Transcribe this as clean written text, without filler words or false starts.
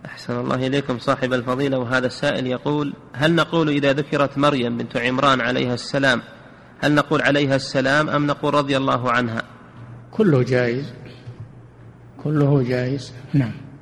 أحسن الله إليكم صاحب الفضيلة. وهذا السائل يقول: هل نقول إذا ذكرت مريم بنت عمران عليها السلام هل نقول عليها السلام أم نقول رضي الله عنها؟ كله جائز، كله جائز. نعم.